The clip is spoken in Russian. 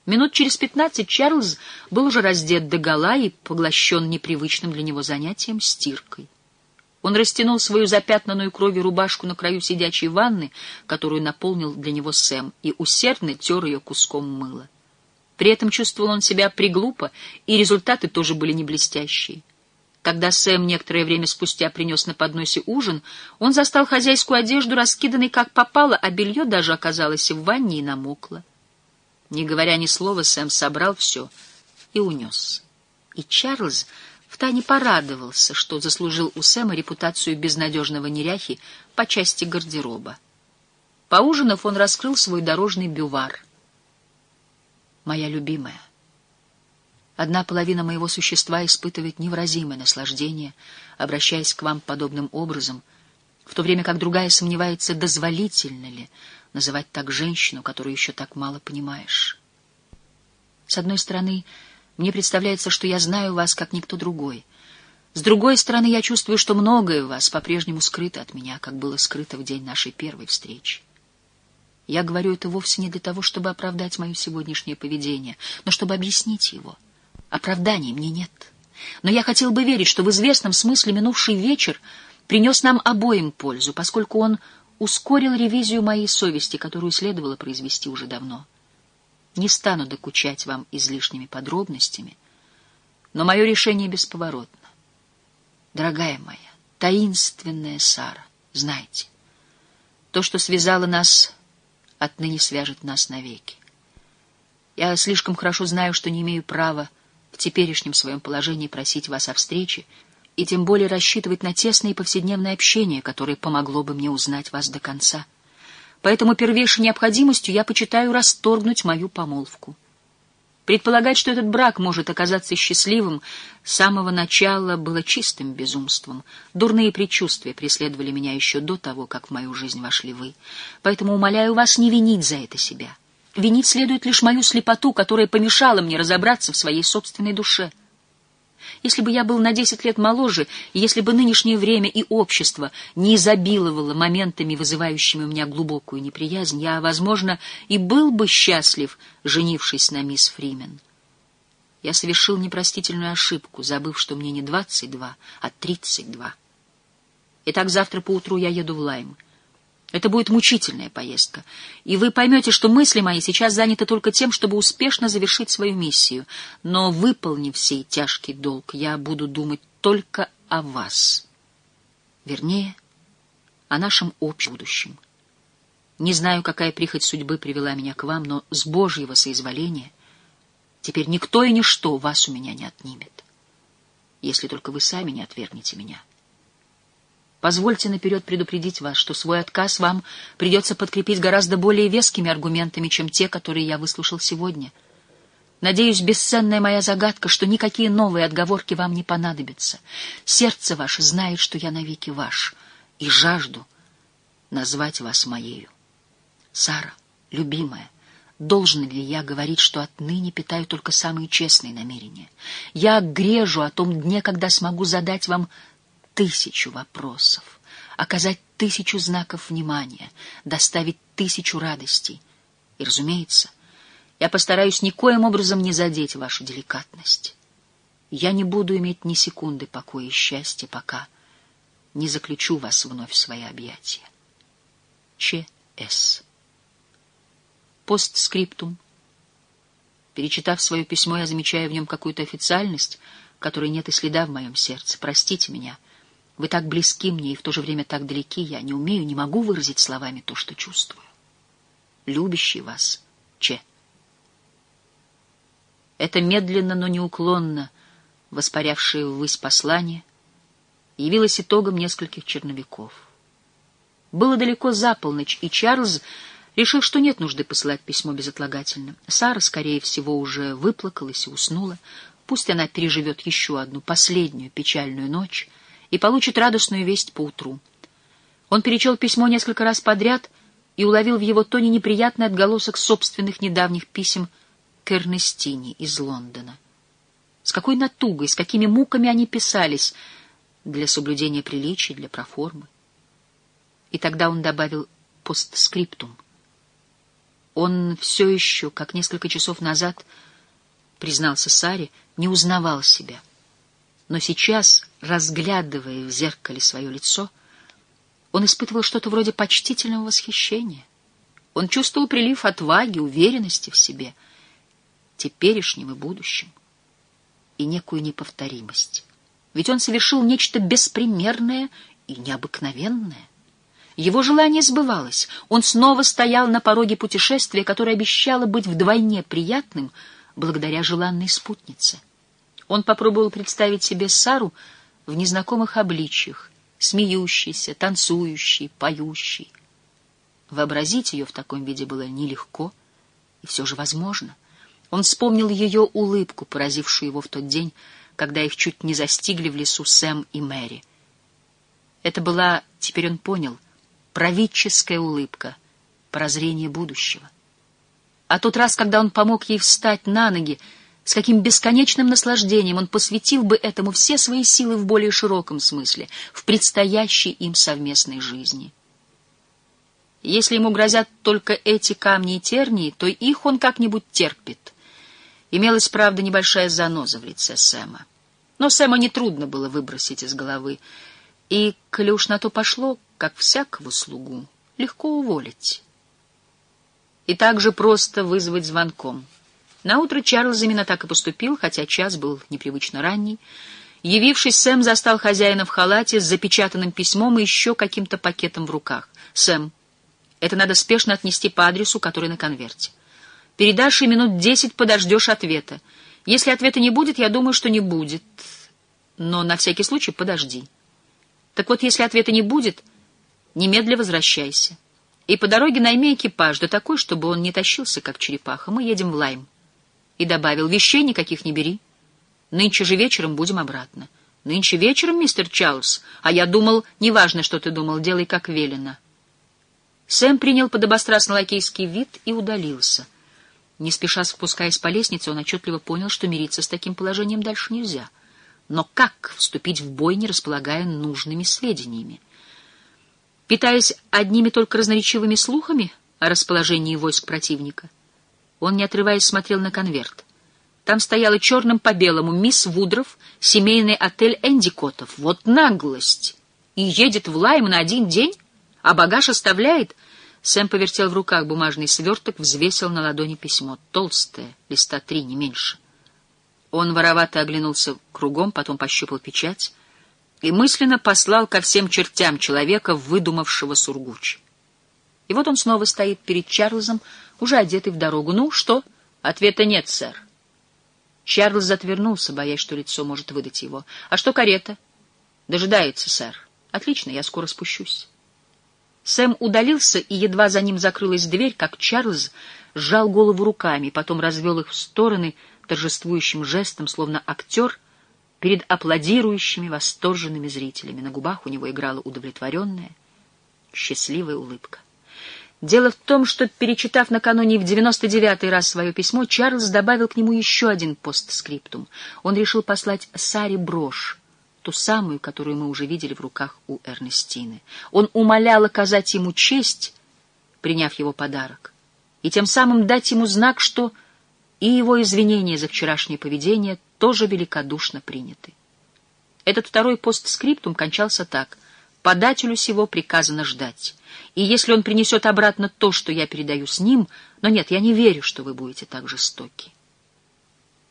Минут через 15 Чарльз был уже раздет догола и поглощен непривычным для него занятием — стиркой. Он растянул свою запятнанную кровью рубашку на краю сидячей ванны, которую наполнил для него Сэм, и усердно тер ее куском мыла. При этом чувствовал он себя приглупо, и результаты тоже были не блестящие. Когда Сэм некоторое время спустя принес на подносе ужин, он застал хозяйскую одежду раскиданной как попало, а белье даже оказалось в ванне и намокло. Не говоря ни слова, Сэм собрал все и унес. И Чарльз втайне порадовался, что заслужил у Сэма репутацию безнадежного неряхи по части гардероба. Поужинав, он раскрыл свой дорожный бювар. «Моя любимая, одна половина моего существа испытывает невыразимое наслаждение, обращаясь к вам подобным образом, в то время как другая сомневается, дозволительно ли называть так женщину, которую еще так мало понимаешь. С одной стороны, мне представляется, что я знаю вас, как никто другой. С другой стороны, я чувствую, что многое в вас по-прежнему скрыто от меня, как было скрыто в день нашей первой встречи. Я говорю это вовсе не для того, чтобы оправдать мое сегодняшнее поведение, но чтобы объяснить его. Оправданий мне нет. Но я хотел бы верить, что в известном смысле минувший вечер принес нам обоим пользу, поскольку он ускорил ревизию моей совести, которую следовало произвести уже давно. Не стану докучать вам излишними подробностями, но мое решение бесповоротно. Дорогая моя, таинственная Сара, знайте, то, что связало нас, отныне свяжет нас навеки. Я слишком хорошо знаю, что не имею права в теперешнем своем положении просить вас о встрече, и тем более рассчитывать на тесное и повседневное общение, которое помогло бы мне узнать вас до конца. Поэтому первейшей необходимостью я почитаю расторгнуть мою помолвку. Предполагать, что этот брак может оказаться счастливым, с самого начала было чистым безумством. Дурные предчувствия преследовали меня еще до того, как в мою жизнь вошли вы. Поэтому умоляю вас не винить за это себя. Винить следует лишь мою слепоту, которая помешала мне разобраться в своей собственной душе. Если бы я был на 10 лет моложе, и если бы нынешнее время и общество не изобиловало моментами, вызывающими у меня глубокую неприязнь, я, возможно, и был бы счастлив, женившись на мисс Фримен. Я совершил непростительную ошибку, забыв, что мне не 22, а 32. Итак, завтра поутру я еду в Лайм. Это будет мучительная поездка, и вы поймете, что мысли мои сейчас заняты только тем, чтобы успешно завершить свою миссию. Но, выполнив сей тяжкий долг, я буду думать только о вас. Вернее, о нашем общем будущем. Не знаю, какая прихоть судьбы привела меня к вам, но с Божьего соизволения теперь никто и ничто вас у меня не отнимет, если только вы сами не отвергнете меня. Позвольте наперед предупредить вас, что свой отказ вам придется подкрепить гораздо более вескими аргументами, чем те, которые я выслушал сегодня. Надеюсь, бесценная моя загадка, что никакие новые отговорки вам не понадобятся. Сердце ваше знает, что я навеки ваш, и жажду назвать вас моею. Сара, любимая, должен ли я говорить, что отныне питаю только самые честные намерения? Я грежу о том дне, когда смогу задать вам 1000 вопросов, оказать 1000 знаков внимания, доставить 1000 радостей. И, разумеется, я постараюсь никоим образом не задеть вашу деликатность. Я не буду иметь ни секунды покоя и счастья, пока не заключу вас вновь в свои объятия. Ч.С. Постскриптум. Перечитав свое письмо, я замечаю в нем какую-то официальность, которой нет и следа в моем сердце. Простите меня. Вы так близки мне и в то же время так далеки. Я не умею, не могу выразить словами то, что чувствую. Любящий вас, Ч. Это медленно, но неуклонно воспарявшее ввысь послание явилось итогом нескольких черновиков. Было далеко за полночь, и Чарльз решил, что нет нужды посылать письмо безотлагательно. Сара, скорее всего, уже выплакалась и уснула. Пусть она переживет еще одну, последнюю печальную ночь и получит радостную весть поутру. Он перечел письмо несколько раз подряд и уловил в его тоне неприятный отголосок собственных недавних писем к Эрнестине из Лондона. С какой натугой, с какими муками они писались для соблюдения приличий, для проформы. И тогда он добавил постскриптум. Он все еще, как несколько часов назад, признался Саре, не узнавал себя. Но сейчас, разглядывая в зеркале свое лицо, он испытывал что-то вроде почтительного восхищения. Он чувствовал прилив отваги, уверенности в себе, теперешнем и будущем, и некую неповторимость. Ведь он совершил нечто беспримерное и необыкновенное. Его желание сбывалось. Он снова стоял на пороге путешествия, которое обещало быть вдвойне приятным благодаря желанной спутнице. Он попробовал представить себе Сару в незнакомых обличьях, смеющейся, танцующей, поющей. Вообразить ее в таком виде было нелегко, и все же возможно. Он вспомнил ее улыбку, поразившую его в тот день, когда их чуть не застигли в лесу Сэм и Мэри. Это была, теперь он понял, праведческая улыбка, прозрение будущего. А тот раз, когда он помог ей встать на ноги, с каким бесконечным наслаждением он посвятил бы этому все свои силы в более широком смысле, в предстоящей им совместной жизни. Если ему грозят только эти камни и тернии, то их он как-нибудь терпит. Имелась, правда, небольшая заноза в лице Сэма. Но Сэма нетрудно было выбросить из головы, и, коли уж на то пошло, как всякого слугу, легко уволить. И так же просто вызвать звонком. Наутро Чарльз именно так и поступил, хотя час был непривычно ранний. Явившись, Сэм застал хозяина в халате с запечатанным письмом и еще каким-то пакетом в руках. «Сэм, это надо спешно отнести по адресу, который на конверте. Передашь, и минут 10 подождешь ответа. Если ответа не будет, я думаю, что не будет. Но на всякий случай подожди. Так вот, если ответа не будет, немедля возвращайся. И по дороге найми экипаж, да такой, чтобы он не тащился, как черепаха. Мы едем в Лайм». И добавил: «Вещей никаких не бери. Нынче же вечером будем обратно». «Нынче вечером, мистер Чарльз? А я думал, неважно, что ты думал, делай как велено». Сэм принял подобострастно лакейский вид и удалился. Не спеша спускаясь по лестнице, он отчетливо понял, что мириться с таким положением дальше нельзя. Но как вступить в бой, не располагая нужными сведениями? Питаясь одними только разноречивыми слухами о расположении войск противника, он, не отрываясь, смотрел на конверт. Там стояло черным по белому: «Мисс Вудров, семейный отель Эндикотов». Вот наглость! И едет в Лайм на 1 день, а багаж оставляет. Сэм повертел в руках бумажный сверток, взвесил на ладони письмо. Толстое, листа 3, не меньше. Он воровато оглянулся кругом, потом пощупал печать и мысленно послал ко всем чертям человека, выдумавшего Сургуч. И вот он снова стоит перед Чарльзом, уже одетый в дорогу. «Ну, что?» «Ответа нет, сэр». Чарльз отвернулся, боясь, что лицо может выдать его. «А что карета?» «Дожидается, сэр». «Отлично, я скоро спущусь». Сэм удалился, и едва за ним закрылась дверь, как Чарльз сжал голову руками, потом развел их в стороны торжествующим жестом, словно актер перед аплодирующими восторженными зрителями. На губах у него играла удовлетворенная, счастливая улыбка. Дело в том, что, перечитав накануне в 99-й раз свое письмо, Чарльз добавил к нему еще один постскриптум. Он решил послать Саре брошь, ту самую, которую мы уже видели в руках у Эрнестины. Он умолял оказать ему честь, приняв его подарок, и тем самым дать ему знак, что и его извинения за вчерашнее поведение тоже великодушно приняты. Этот второй постскриптум кончался так: «Подателю сего приказано ждать. И если он принесет обратно то, что я передаю с ним, но нет, я не верю, что вы будете так жестоки».